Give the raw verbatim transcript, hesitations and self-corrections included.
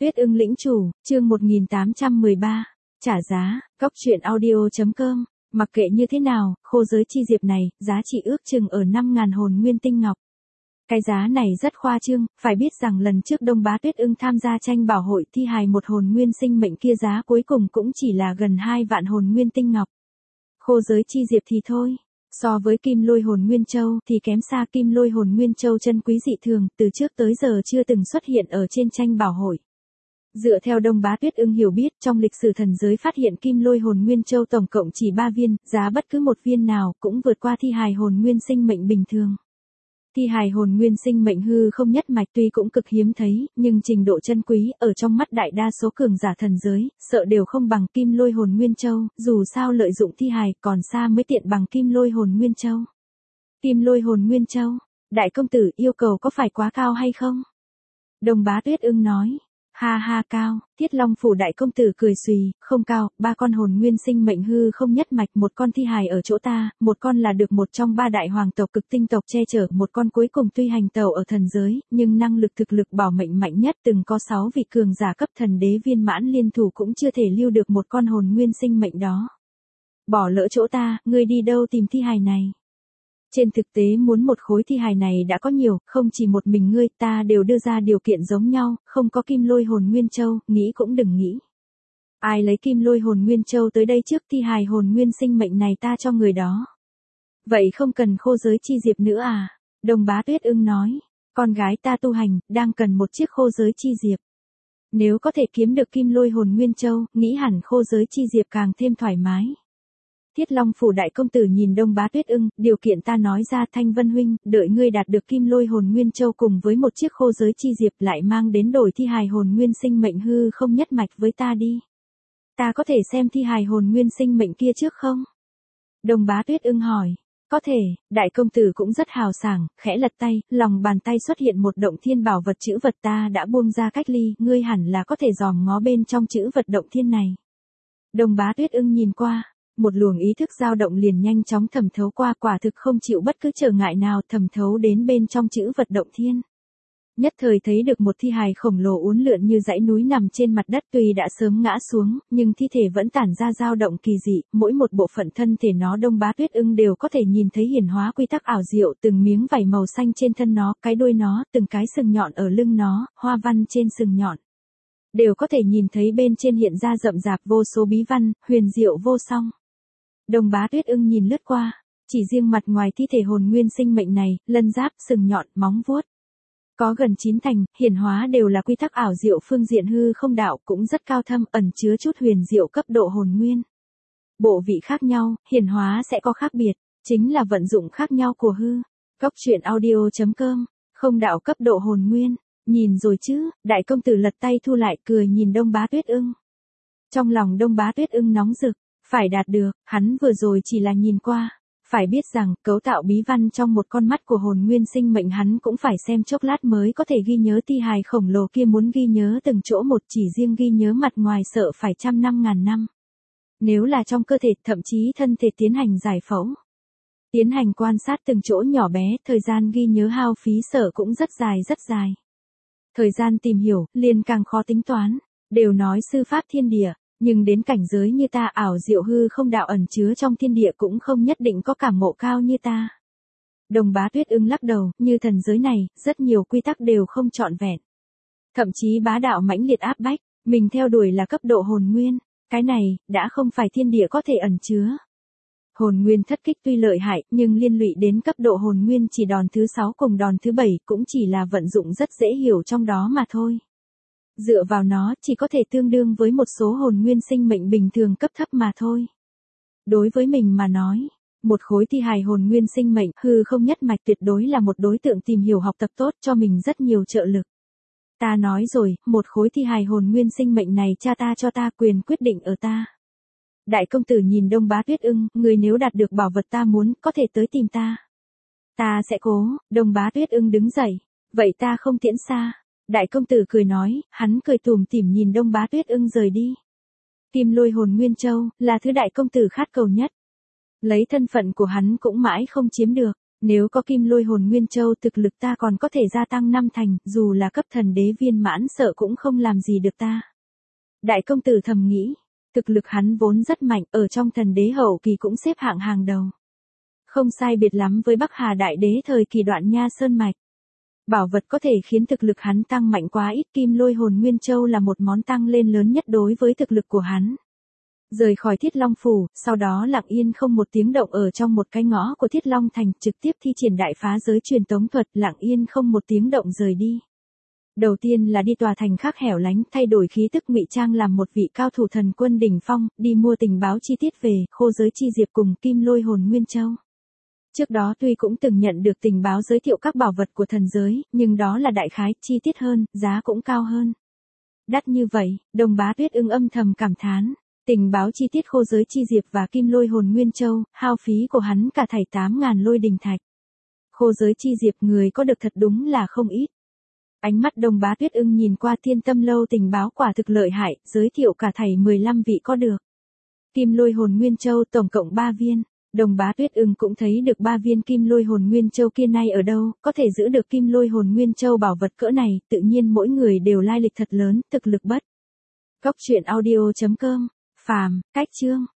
Tuyết ưng lĩnh chủ, chương một nghìn tám trăm mười ba. Trả giá, cóc truyện audio chấm com. Mặc kệ như thế nào, khô giới chi diệp này, giá trị ước chừng ở năm ngàn hồn nguyên tinh ngọc. Cái giá này rất khoa trương, phải biết rằng lần trước Đông Bá Tuyết ưng tham gia tranh bảo hội thi hài một hồn nguyên sinh mệnh kia giá cuối cùng cũng chỉ là gần hai vạn hồn nguyên tinh ngọc. Khô giới chi diệp thì thôi. So với kim lôi hồn nguyên châu thì kém xa. Kim lôi hồn nguyên châu chân quý dị thường, từ trước tới giờ chưa từng xuất hiện ở trên tranh bảo hội. Dựa theo Đông Bá Tuyết ưng hiểu biết, trong lịch sử thần giới phát hiện kim lôi hồn nguyên châu tổng cộng chỉ ba viên, giá bất cứ một viên nào cũng vượt qua thi hài hồn nguyên sinh mệnh bình thường. Thi hài hồn nguyên sinh mệnh hư không nhất mạch tuy cũng cực hiếm thấy, nhưng trình độ chân quý ở trong mắt đại đa số cường giả thần giới, sợ đều không bằng kim lôi hồn nguyên châu, dù sao lợi dụng thi hài còn xa mới tiện bằng kim lôi hồn nguyên châu. Kim lôi hồn nguyên châu, đại công tử yêu cầu có phải quá cao hay không? Đông Bá Tuyết ưng nói. Ha ha cao, Thiết Long phủ đại công tử cười xùy, không cao, ba con hồn nguyên sinh mệnh hư không nhất mạch, một con thi hài ở chỗ ta, một con là được một trong ba đại hoàng tộc cực tinh tộc che chở, một con cuối cùng tuy hành tẩu ở thần giới, nhưng năng lực thực lực bảo mệnh mạnh nhất, từng có sáu vị cường giả cấp thần đế viên mãn liên thủ cũng chưa thể lưu được một con hồn nguyên sinh mệnh đó. Bỏ lỡ chỗ ta, ngươi đi đâu tìm thi hài này? Trên thực tế muốn một khối thi hài này đã có nhiều, không chỉ một mình ngươi, ta đều đưa ra điều kiện giống nhau, không có kim lôi hồn nguyên châu, nghĩ cũng đừng nghĩ. Ai lấy kim lôi hồn nguyên châu tới đây trước, thi hài hồn nguyên sinh mệnh này ta cho người đó. Vậy không cần khô giới chi diệp nữa à? Đông Bá Tuyết ưng nói, con gái ta tu hành, đang cần một chiếc khô giới chi diệp. Nếu có thể kiếm được kim lôi hồn nguyên châu, nghĩ hẳn khô giới chi diệp càng thêm thoải mái. Thiết Long phủ đại công tử nhìn Đông Bá Tuyết ưng, điều kiện ta nói ra Thanh Vân huynh, đợi ngươi đạt được kim lôi hồn nguyên châu cùng với một chiếc khô giới chi diệp lại mang đến đổi thi hài hồn nguyên sinh mệnh hư không nhất mạch với ta đi. Ta có thể xem thi hài hồn nguyên sinh mệnh kia trước không? Đông Bá Tuyết ưng hỏi. Có thể, đại công tử cũng rất hào sảng, khẽ lật tay, lòng bàn tay xuất hiện một động thiên bảo vật chữ vật ta đã buông ra cách ly, ngươi hẳn là có thể dòm ngó bên trong chữ vật động thiên này. Đông Bá Tuyết ưng nhìn qua. Một luồng ý thức dao động liền nhanh chóng thẩm thấu qua, quả thực không chịu bất cứ trở ngại nào thẩm thấu đến bên trong chữ vật động thiên. Nhất thời thấy được một thi hài khổng lồ uốn lượn như dãy núi nằm trên mặt đất, tuy đã sớm ngã xuống, nhưng thi thể vẫn tản ra dao động kỳ dị, mỗi một bộ phận thân thể nó Đông Bá Tuyết ưng đều có thể nhìn thấy hiển hóa quy tắc ảo diệu, từng miếng vảy màu xanh trên thân nó, cái đuôi nó, từng cái sừng nhọn ở lưng nó, hoa văn trên sừng nhọn. Đều có thể nhìn thấy bên trên hiện ra rậm rạp vô số bí văn, huyền diệu vô song. Đông Bá Tuyết ưng nhìn lướt qua, chỉ riêng mặt ngoài thi thể hồn nguyên sinh mệnh này, lân giáp, sừng nhọn, móng vuốt. Có gần chín thành, hiển hóa đều là quy tắc ảo diệu phương diện hư không đạo, cũng rất cao thâm, ẩn chứa chút huyền diệu cấp độ hồn nguyên. Bộ vị khác nhau, hiển hóa sẽ có khác biệt, chính là vận dụng khác nhau của hư. Cóc truyện audio chấm com, không đạo cấp độ hồn nguyên, nhìn rồi chứ, đại công tử lật tay thu lại cười nhìn Đông Bá Tuyết ưng. Trong lòng Đông Bá Tuyết ưng nóng rực. Phải đạt được, hắn vừa rồi chỉ là nhìn qua. Phải biết rằng, cấu tạo bí văn trong một con mắt của hồn nguyên sinh mệnh hắn cũng phải xem chốc lát mới có thể ghi nhớ thi hài khổng lồ kia, muốn ghi nhớ từng chỗ một, chỉ riêng ghi nhớ mặt ngoài sợ phải trăm năm ngàn năm. Nếu là trong cơ thể, thậm chí thân thể tiến hành giải phẫu. Tiến hành quan sát từng chỗ nhỏ bé, thời gian ghi nhớ hao phí sợ cũng rất dài rất dài. Thời gian tìm hiểu, liền càng khó tính toán. Đều nói sư pháp thiên địa. Nhưng đến cảnh giới như ta, ảo diệu hư không đạo ẩn chứa trong thiên địa cũng không nhất định có cảm ngộ cao như ta. Đông Bá Tuyết ưng lắc đầu, như thần giới này, rất nhiều quy tắc đều không trọn vẹn. Thậm chí bá đạo mãnh liệt áp bách, mình theo đuổi là cấp độ hồn nguyên, cái này, đã không phải thiên địa có thể ẩn chứa. Hồn nguyên thất kích tuy lợi hại, nhưng liên lụy đến cấp độ hồn nguyên chỉ đòn thứ sáu cùng đòn thứ bảy cũng chỉ là vận dụng rất dễ hiểu trong đó mà thôi. Dựa vào nó chỉ có thể tương đương với một số hồn nguyên sinh mệnh bình thường cấp thấp mà thôi. Đối với mình mà nói, một khối thi hài hồn nguyên sinh mệnh hư không nhất mạch tuyệt đối là một đối tượng tìm hiểu học tập tốt, cho mình rất nhiều trợ lực. Ta nói rồi, một khối thi hài hồn nguyên sinh mệnh này cha ta cho ta, quyền quyết định ở ta. Đại công tử nhìn Đông Bá Tuyết ưng, người nếu đạt được bảo vật ta muốn, có thể tới tìm ta. Ta sẽ cố. Đông Bá Tuyết ưng đứng dậy. Vậy ta không tiễn xa. Đại công tử cười nói, hắn cười tủm tỉm nhìn Đông Bá Tuyết ưng rời đi. Kim lôi hồn nguyên châu, là thứ đại công tử khát cầu nhất. Lấy thân phận của hắn cũng mãi không chiếm được. Nếu có kim lôi hồn nguyên châu thực lực ta còn có thể gia tăng năm thành, dù là cấp thần đế viên mãn sợ cũng không làm gì được ta. Đại công tử thầm nghĩ, thực lực hắn vốn rất mạnh, ở trong thần đế hậu kỳ cũng xếp hạng hàng đầu. Không sai biệt lắm với Bắc Hà đại đế thời kỳ Đoạn Nha Sơn Mạch. Bảo vật có thể khiến thực lực hắn tăng mạnh quá ít, kim lôi hồn nguyên châu là một món tăng lên lớn nhất đối với thực lực của hắn. Rời khỏi Thiết Long Phủ, sau đó lặng yên không một tiếng động ở trong một cái ngõ của Thiết Long Thành, trực tiếp thi triển đại phá giới truyền tống thuật, lặng yên không một tiếng động rời đi. Đầu tiên là đi tòa thành khác hẻo lánh, thay đổi khí tức ngụy trang làm một vị cao thủ thần quân đỉnh phong, đi mua tình báo chi tiết về khô giới chi diệp cùng kim lôi hồn nguyên châu. Trước đó tuy cũng từng nhận được tình báo giới thiệu các bảo vật của thần giới, nhưng đó là đại khái, chi tiết hơn, giá cũng cao hơn. Đắt như vậy, Đồng Bá Tuyết Ưng âm thầm cảm thán. Tình báo chi tiết khô giới chi diệp và kim lôi hồn nguyên châu, hao phí của hắn cả thảy tám ngàn lôi đình thạch. Khô giới chi diệp người có được thật đúng là không ít. Ánh mắt Đồng Bá Tuyết Ưng nhìn qua Thiên Tâm Lâu tình báo quả thực lợi hại, giới thiệu cả thảy mười lăm vị có được. Kim lôi hồn nguyên châu tổng cộng ba viên. Đồng Bá Tuyết Ưng cũng thấy được ba viên kim lôi hồn nguyên châu kia nay ở đâu, có thể giữ được kim lôi hồn nguyên châu bảo vật cỡ này, tự nhiên mỗi người đều lai lịch thật lớn, thực lực bất. Cốc truyện audio chấm com, phàm, cách chương.